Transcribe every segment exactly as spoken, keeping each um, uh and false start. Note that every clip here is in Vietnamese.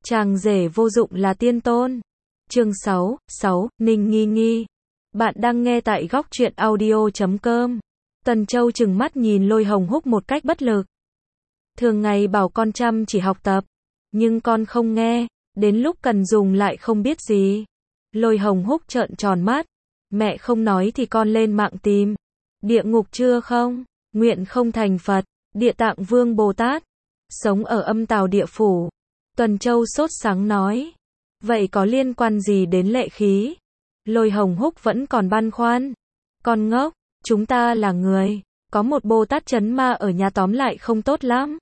Chàng rể vô dụng là tiên tôn. Chương sáu, sáu, Ninh Nghi Nghi. Bạn đang nghe tại góc truyện audio chấm com. Tần Châu trừng mắt nhìn Lôi Hồng Húc một cách bất lực. Thường ngày bảo con chăm chỉ học tập, nhưng con không nghe, đến lúc cần dùng lại không biết gì. Lôi Hồng Húc trợn tròn mắt. Mẹ không nói thì con lên mạng tìm. Địa ngục chưa không? Nguyện không thành Phật. Địa Tạng Vương Bồ Tát. Sống ở âm tào địa phủ. Tần Châu sốt sắng nói. Vậy có liên quan gì đến lệ khí? Lôi Hồng Húc vẫn còn băn khoăn. Con ngốc, chúng ta là người. Có một Bồ Tát trấn ma ở nhà tóm lại không tốt lắm.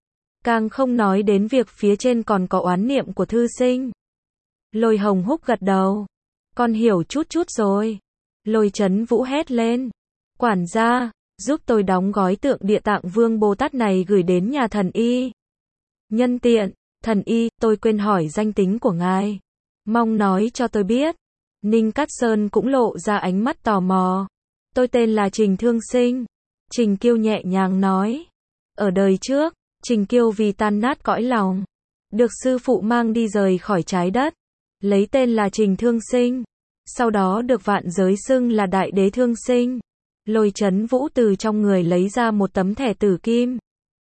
Càng không nói đến việc phía trên còn có oán niệm của thư sinh. Lôi Hồng Húc gật đầu. Con hiểu chút chút rồi. Lôi Chấn Vũ hét lên. Quản gia, giúp tôi đóng gói tượng Địa Tạng Vương Bồ Tát này gửi đến nhà thần y. Nhân tiện, thần y, tôi quên hỏi danh tính của ngài. Mong nói cho tôi biết. Ninh Cát Sơn cũng lộ ra ánh mắt tò mò. Tôi tên là Trình Thương Sinh. Trình Kiêu nhẹ nhàng nói. Ở đời trước, Trình Kiêu vì tan nát cõi lòng, được sư phụ mang đi rời khỏi trái đất, lấy tên là Trình Thương Sinh. Sau đó được vạn giới xưng là Đại Đế Thương Sinh. Lôi Chấn Vũ từ trong người lấy ra một tấm thẻ tử kim.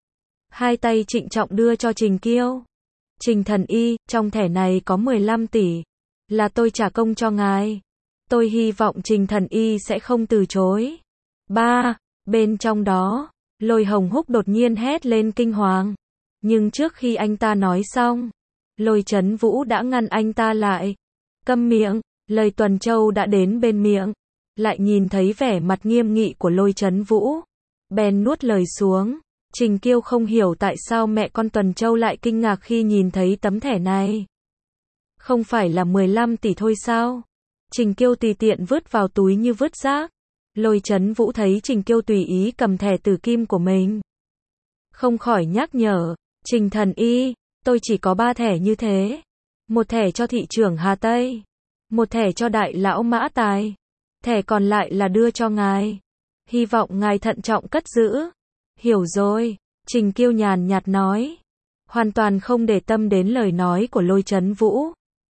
Hai tay trịnh trọng đưa cho Trình Kiêu. Trình thần y, trong thẻ này có mười lăm tỷ. Là tôi trả công cho ngài. Tôi hy vọng Trình thần y sẽ không từ chối. Ba, bên trong đó, Lôi Hồng Húc đột nhiên hét lên kinh hoàng. Nhưng trước khi anh ta nói xong, Lôi Chấn Vũ đã ngăn anh ta lại. Câm miệng, lời Tuần Châu đã đến bên miệng. Lại nhìn thấy vẻ mặt nghiêm nghị của Lôi Chấn Vũ. Bèn nuốt lời xuống. Trình Kiêu không hiểu tại sao mẹ con Tuần Châu lại kinh ngạc khi nhìn thấy tấm thẻ này. Không phải là mười lăm tỷ thôi sao? Trình Kiêu tùy tiện vứt vào túi như vứt rác. Lôi Chấn Vũ thấy Trình Kiêu tùy ý cầm thẻ tử kim của mình, không khỏi nhắc nhở. Trình thần y, tôi chỉ có ba thẻ như thế. Một thẻ cho thị trưởng Hà Tây. Một thẻ cho đại lão Mã Tài. Thẻ còn lại là đưa cho ngài. Hy vọng ngài thận trọng cất giữ. Hiểu rồi, Trình Kiêu nhàn nhạt nói. Hoàn toàn không để tâm đến lời nói của Lôi Chấn Vũ.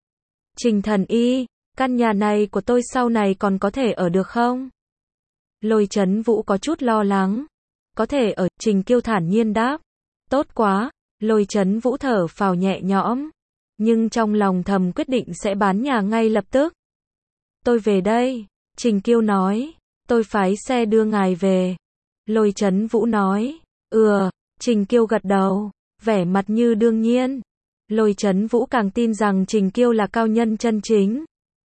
Trình thần y, căn nhà này của tôi sau này còn có thể ở được không? Lôi Chấn Vũ có chút lo lắng. Có thể ở, Trình Kiêu thản nhiên đáp. Tốt quá, Lôi Chấn Vũ thở phào nhẹ nhõm. Nhưng trong lòng thầm quyết định sẽ bán nhà ngay lập tức. Tôi về đây, Trình Kiêu nói. Tôi phái xe đưa ngài về. Lôi Chấn Vũ nói. Ừ, Trình Kiêu gật đầu, vẻ mặt như đương nhiên. Lôi Chấn Vũ càng tin rằng Trình Kiêu là cao nhân chân chính.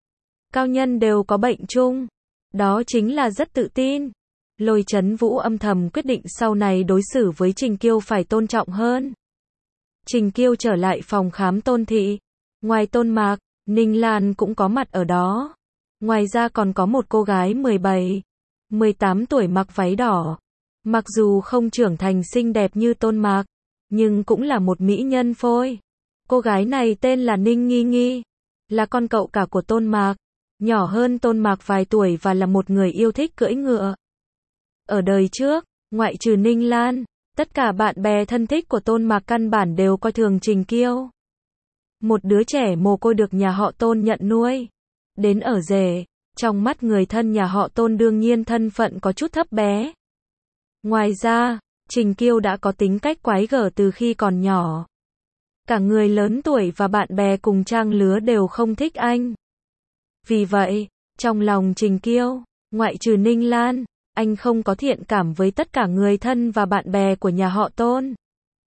Cao nhân đều có bệnh chung. Đó chính là rất tự tin. Lôi Chấn Vũ âm thầm quyết định sau này đối xử với Trình Kiêu phải tôn trọng hơn. Trình Kiêu trở lại phòng khám Tôn Thị. Ngoài Tôn Mạc, Ninh Lan cũng có mặt ở đó. Ngoài ra còn có một cô gái mười bảy, mười tám tuổi mặc váy đỏ. Mặc dù không trưởng thành xinh đẹp như Tôn Mạc, nhưng cũng là một mỹ nhân phôi. Cô gái này tên là Ninh Nghi Nghi, là con cậu cả của Tôn Mạc, nhỏ hơn Tôn Mạc vài tuổi và là một người yêu thích cưỡi ngựa. Ở đời trước, ngoại trừ Ninh Lan, tất cả bạn bè thân thích của Tôn Mạc căn bản đều coi thường Trình Kiêu. Một đứa trẻ mồ côi được nhà họ Tôn nhận nuôi. Đến ở rể, trong mắt người thân nhà họ Tôn đương nhiên thân phận có chút thấp bé. Ngoài ra, Trình Kiêu đã có tính cách quái gở từ khi còn nhỏ. Cả người lớn tuổi và bạn bè cùng trang lứa đều không thích anh. Vì vậy, trong lòng Trình Kiêu, ngoại trừ Ninh Lan, anh không có thiện cảm với tất cả người thân và bạn bè của nhà họ Tôn.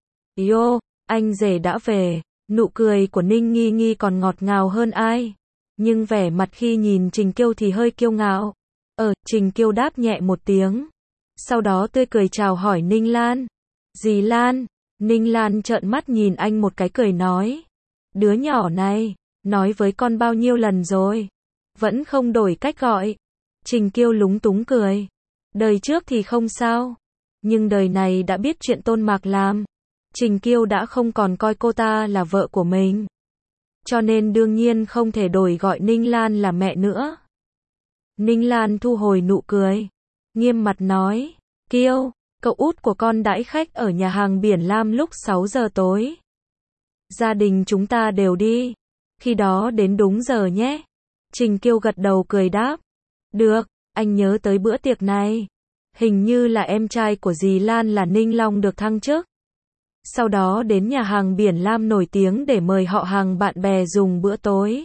Yo, anh rể đã về. Nụ cười của Ninh Nghi Nghi còn ngọt ngào hơn ai. Nhưng vẻ mặt khi nhìn Trình Kiêu thì hơi kiêu ngạo. Ờ, Trình Kiêu đáp nhẹ một tiếng. Sau đó tươi cười chào hỏi Ninh Lan. Dì Lan. Ninh Lan trợn mắt nhìn anh một cái cười nói. Đứa nhỏ này, nói với con bao nhiêu lần rồi. Vẫn không đổi cách gọi. Trình Kiêu lúng túng cười. Đời trước thì không sao. Nhưng đời này đã biết chuyện Tôn Mạc làm. Trình Kiêu đã không còn coi cô ta là vợ của mình. Cho nên đương nhiên không thể đổi gọi Ninh Lan là mẹ nữa. Ninh Lan thu hồi nụ cười. Nghiêm mặt nói. Kiêu, cậu út của con đãi khách ở nhà hàng Biển Lam lúc sáu giờ tối. Gia đình chúng ta đều đi. Khi đó đến đúng giờ nhé. Trình Kiêu gật đầu cười đáp. Được, anh nhớ tới bữa tiệc này. Hình như là em trai của dì Lan là Ninh Long được thăng chức. Sau đó đến nhà hàng Biển Lam nổi tiếng để mời họ hàng bạn bè dùng bữa tối.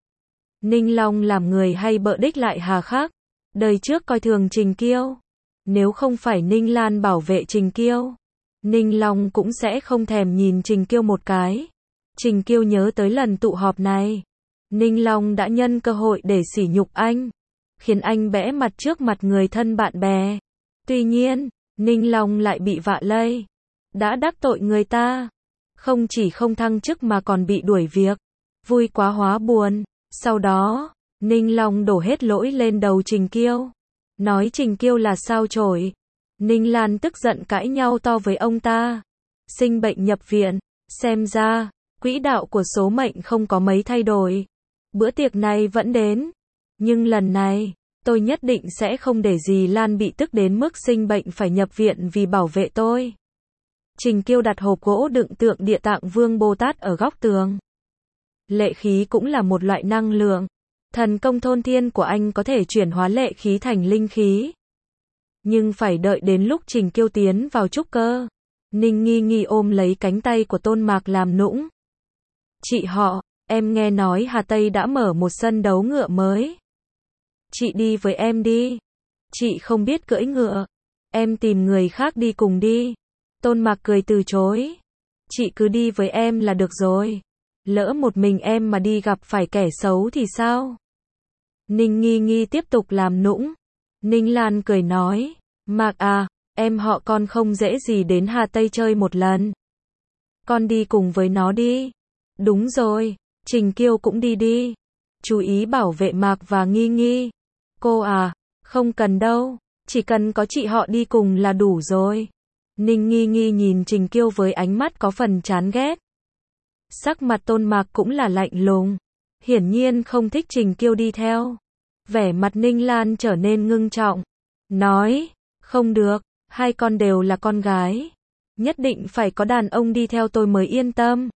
Ninh Long làm người hay bợ đích lại hà khắc. Đời trước coi thường Trình Kiêu. Nếu không phải Ninh Lan bảo vệ Trình Kiêu, Ninh Long cũng sẽ không thèm nhìn Trình Kiêu một cái. Trình Kiêu nhớ tới lần tụ họp này. Ninh Long đã nhân cơ hội để sỉ nhục anh, khiến anh bẽ mặt trước mặt người thân bạn bè. Tuy nhiên, Ninh Long lại bị vạ lây. Đã đắc tội người ta. Không chỉ không thăng chức mà còn bị đuổi việc. Vui quá hóa buồn. Sau đó, Ninh Long đổ hết lỗi lên đầu Trình Kiêu. Nói Trình Kiêu là sao chổi. Ninh Lan tức giận cãi nhau to với ông ta. Sinh bệnh nhập viện. Xem ra, quỹ đạo của số mệnh không có mấy thay đổi. Bữa tiệc này vẫn đến. Nhưng lần này, tôi nhất định sẽ không để dì Lan bị tức đến mức sinh bệnh phải nhập viện vì bảo vệ tôi. Trình Kiêu đặt hộp gỗ đựng tượng Địa Tạng Vương Bồ Tát ở góc tường. Lệ khí cũng là một loại năng lượng. Thần công thôn thiên của anh có thể chuyển hóa lệ khí thành linh khí. Nhưng phải đợi đến lúc Trình Kiêu tiến vào trúc cơ. Ninh Nghi Nghi ôm lấy cánh tay của Tôn Mạc làm nũng. Chị họ, em nghe nói Hà Tây đã mở một sân đấu ngựa mới. Chị đi với em đi. Chị không biết cưỡi ngựa. Em tìm người khác đi cùng đi. Tôn Mạc cười từ chối. Chị cứ đi với em là được rồi. Lỡ một mình em mà đi gặp phải kẻ xấu thì sao? Ninh Nghi Nghi tiếp tục làm nũng. Ninh Lan cười nói. Mạc à, em họ con không dễ gì đến Hà Tây chơi một lần. Con đi cùng với nó đi. Đúng rồi, Trình Kiêu cũng đi đi. Chú ý bảo vệ Mạc và Nghi Nghi. Cô à, không cần đâu. Chỉ cần có chị họ đi cùng là đủ rồi. Ninh Nghi Nghi nhìn Trình Kiêu với ánh mắt có phần chán ghét. Sắc mặt Tôn Mạc cũng là lạnh lùng. Hiển nhiên không thích Trình Kiêu đi theo. Vẻ mặt Ninh Lan trở nên ngưng trọng. Nói, không được, hai con đều là con gái. Nhất định phải có đàn ông đi theo tôi mới yên tâm.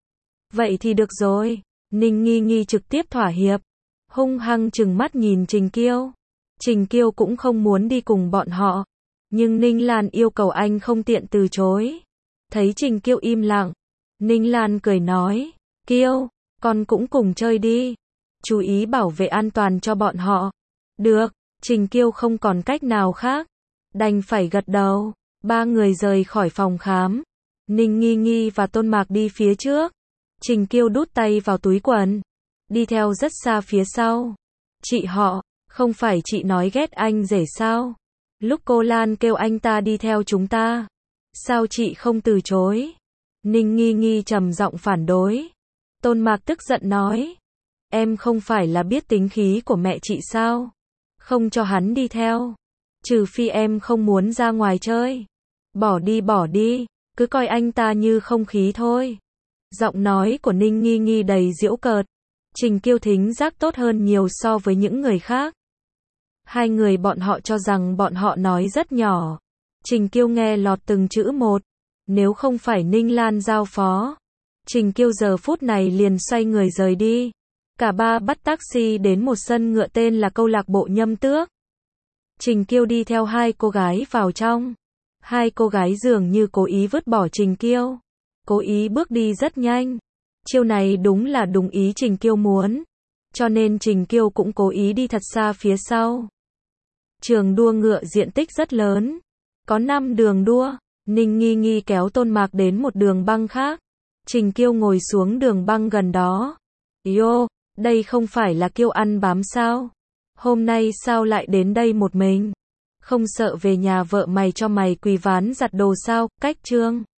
Vậy thì được rồi. Ninh Nghi Nghi trực tiếp thỏa hiệp. Hung hăng trừng mắt nhìn Trình Kiêu. Trình Kiêu cũng không muốn đi cùng bọn họ. Nhưng Ninh Lan yêu cầu anh không tiện từ chối. Thấy Trình Kiêu im lặng, Ninh Lan cười nói. Kiêu, con cũng cùng chơi đi. Chú ý bảo vệ an toàn cho bọn họ. Được, Trình Kiêu không còn cách nào khác. Đành phải gật đầu. Ba người rời khỏi phòng khám. Ninh Nghi Nghi và Tôn Mạc đi phía trước. Trình Kiêu đút tay vào túi quần. Đi theo rất xa phía sau. Chị họ, không phải chị nói ghét anh rể sao? Lúc cô Lan kêu anh ta đi theo chúng ta. Sao chị không từ chối? Ninh Nghi Nghi trầm giọng phản đối. Tôn Mạc tức giận nói. Em không phải là biết tính khí của mẹ chị sao? Không cho hắn đi theo. Trừ phi em không muốn ra ngoài chơi. Bỏ đi bỏ đi, cứ coi anh ta như không khí thôi. Giọng nói của Ninh Nghi Nghi đầy giễu cợt. Trình Kiêu thính giác tốt hơn nhiều so với những người khác. Hai người bọn họ cho rằng bọn họ nói rất nhỏ. Trình Kiêu nghe lọt từng chữ một. Nếu không phải Ninh Lan giao phó, Trình Kiêu giờ phút này liền xoay người rời đi. Cả ba bắt taxi đến một sân ngựa tên là câu lạc bộ Nhâm Tước. Trình Kiêu đi theo hai cô gái vào trong. Hai cô gái dường như cố ý vứt bỏ Trình Kiêu. Cố ý bước đi rất nhanh. Chiêu này đúng là đúng ý Trình Kiêu muốn. Cho nên Trình Kiêu cũng cố ý đi thật xa phía sau. Trường đua ngựa diện tích rất lớn. Có năm đường đua. Ninh Nghi Nghi kéo Tôn Mạc đến một đường băng khác. Trình Kiêu ngồi xuống đường băng gần đó. Yo, đây không phải là Kiêu ăn bám sao? Hôm nay sao lại đến đây một mình? Không sợ về nhà vợ mày cho mày quỳ ván giặt đồ sao? Cách chương